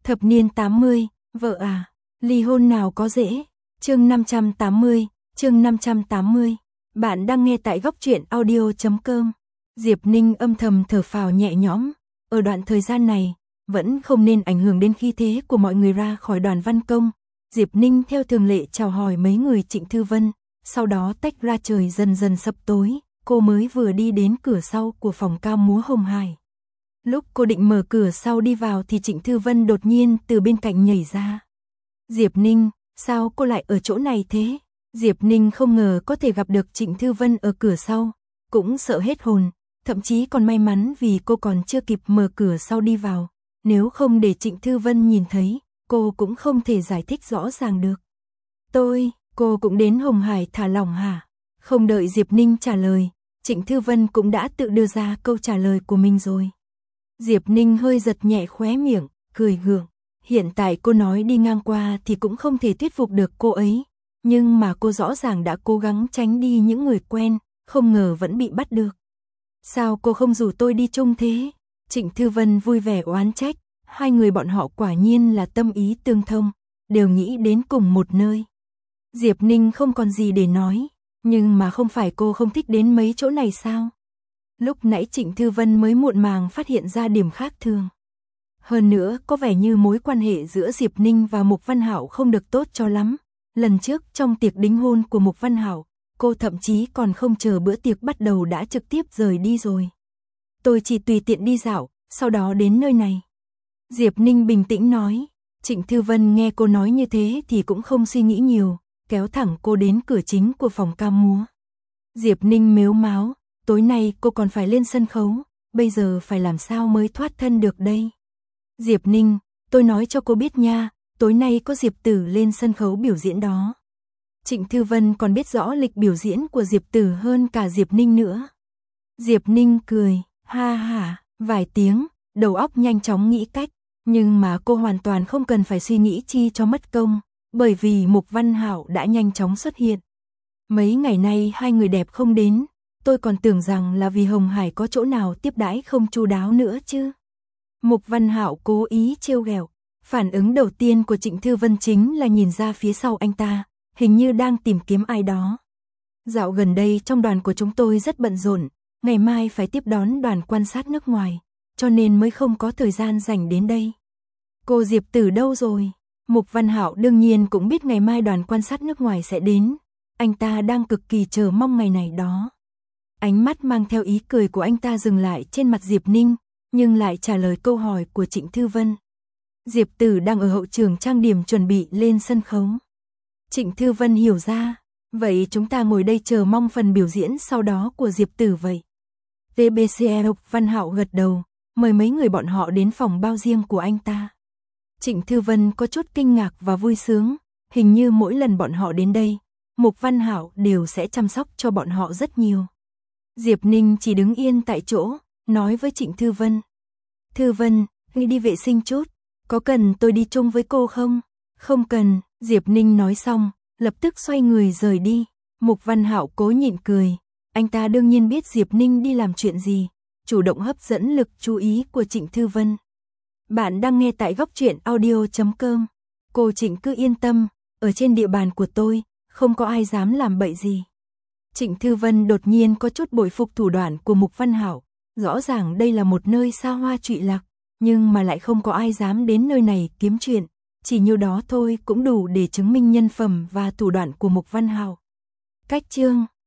Thập niên 80, vợ à, ly hôn nào có dễ. Chương 580, chương 580. Bạn đang nghe tại góc truyện audio.com. Diệp Ninh âm thầm thở phào nhẹ nhõm, ở đoạn thời gian này, vẫn không nên ảnh hưởng đến khí thế của mọi người ra khỏi đoàn văn công. Diệp Ninh theo thường lệ chào hỏi mấy người Trịnh Thư Vân, sau đó tách ra. Trời dần dần sập tối, cô mới vừa đi đến cửa sau của phòng ca múa Hồng Hải. Lúc cô định mở cửa sau đi vào thì Trịnh Thư Vân đột nhiên từ bên cạnh nhảy ra. Diệp Ninh, sao cô lại ở chỗ này thế? Diệp Ninh không ngờ có thể gặp được Trịnh Thư Vân ở cửa sau, cũng sợ hết hồn, thậm chí còn may mắn vì cô còn chưa kịp mở cửa sau đi vào. Nếu không để Trịnh Thư Vân nhìn thấy, cô cũng không thể giải thích rõ ràng được. Cô cũng đến Hồng Hải thả lỏng hả? Không đợi Diệp Ninh trả lời, Trịnh Thư Vân cũng đã tự đưa ra câu trả lời của mình rồi. Diệp Ninh hơi giật nhẹ khóe miệng, cười gượng. Hiện tại cô nói đi ngang qua thì cũng không thể thuyết phục được cô ấy, nhưng mà cô rõ ràng đã cố gắng tránh đi những người quen, không ngờ vẫn bị bắt được. Sao cô không rủ tôi đi chung thế? Trịnh Thư Vân vui vẻ oán trách, hai người bọn họ quả nhiên là tâm ý tương thông, đều nghĩ đến cùng một nơi. Diệp Ninh không còn gì để nói, nhưng mà không phải cô không thích đến mấy chỗ này sao? Lúc nãy Trịnh Thư Vân mới muộn màng phát hiện ra điểm khác thường. Hơn nữa, có vẻ như mối quan hệ giữa Diệp Ninh và Mục Văn Hạo không được tốt cho lắm. Lần trước trong tiệc đính hôn của Mục Văn Hạo, cô thậm chí còn không chờ bữa tiệc bắt đầu đã trực tiếp rời đi rồi. Tôi chỉ tùy tiện đi dạo, sau đó đến nơi này. Diệp Ninh bình tĩnh nói. Trịnh Thư Vân nghe cô nói như thế thì cũng không suy nghĩ nhiều, kéo thẳng cô đến cửa chính của phòng ca múa. Diệp Ninh mếu máo, tối nay cô còn phải lên sân khấu, bây giờ phải làm sao mới thoát thân được đây? Diệp Ninh, tôi nói cho cô biết nha, tối nay có Diệp Tử lên sân khấu biểu diễn đó. Trịnh Thư Vân còn biết rõ lịch biểu diễn của Diệp Tử hơn cả Diệp Ninh nữa. Diệp Ninh cười, ha ha, vài tiếng, đầu óc nhanh chóng nghĩ cách, nhưng mà cô hoàn toàn không cần phải suy nghĩ chi cho mất công, bởi vì Mục Văn Hạo đã nhanh chóng xuất hiện. Mấy ngày nay hai người đẹp không đến, tôi còn tưởng rằng là vì Hồng Hải có chỗ nào tiếp đãi không chu đáo nữa chứ. Mục Văn Hạo cố ý trêu ghẹo. Phản ứng đầu tiên của Trịnh Thư Vân chính là nhìn ra phía sau anh ta, hình như đang tìm kiếm ai đó. Dạo gần đây trong đoàn của chúng tôi rất bận rộn, ngày mai phải tiếp đón đoàn quan sát nước ngoài, cho nên mới không có thời gian dành đến đây. Cô Diệp Tử đâu rồi? Mục Văn Hạo đương nhiên cũng biết ngày mai đoàn quan sát nước ngoài sẽ đến, anh ta đang cực kỳ chờ mong ngày này đó. Ánh mắt mang theo ý cười của anh ta dừng lại trên mặt Diệp Ninh, nhưng lại trả lời câu hỏi của Trịnh Thư Vân. Diệp Tử đang ở hậu trường trang điểm chuẩn bị lên sân khấu. Trịnh Thư Vân hiểu ra, vậy chúng ta ngồi đây chờ mong phần biểu diễn sau đó của Diệp Tử vậy. TBCE Mục Văn Hạo gật đầu, mời mấy người bọn họ đến phòng bao riêng của anh ta. Trịnh Thư Vân có chút kinh ngạc và vui sướng, hình như mỗi lần bọn họ đến đây, Mục Văn Hạo đều sẽ chăm sóc cho bọn họ rất nhiều. Diệp Ninh chỉ đứng yên tại chỗ, nói với Trịnh Thư Vân. Thư Vân, ngươi đi vệ sinh chút, có cần tôi đi chung với cô không? Không cần, Diệp Ninh nói xong, lập tức xoay người rời đi. Mục Văn Hạo cố nhịn cười, anh ta đương nhiên biết Diệp Ninh đi làm chuyện gì, chủ động hấp dẫn lực chú ý của Trịnh Thư Vân. Bạn đang nghe tại góc truyện audio.com. Cô Trịnh cứ yên tâm, ở trên địa bàn của tôi, không có ai dám làm bậy gì. Trịnh Thư Vân đột nhiên có chút bội phục thủ đoạn của Mục Văn Hạo, rõ ràng đây là một nơi xa hoa trụy lạc, nhưng mà lại không có ai dám đến nơi này kiếm chuyện, chỉ nhiêu đó thôi cũng đủ để chứng minh nhân phẩm và thủ đoạn của Mục Văn Hạo. Cách chương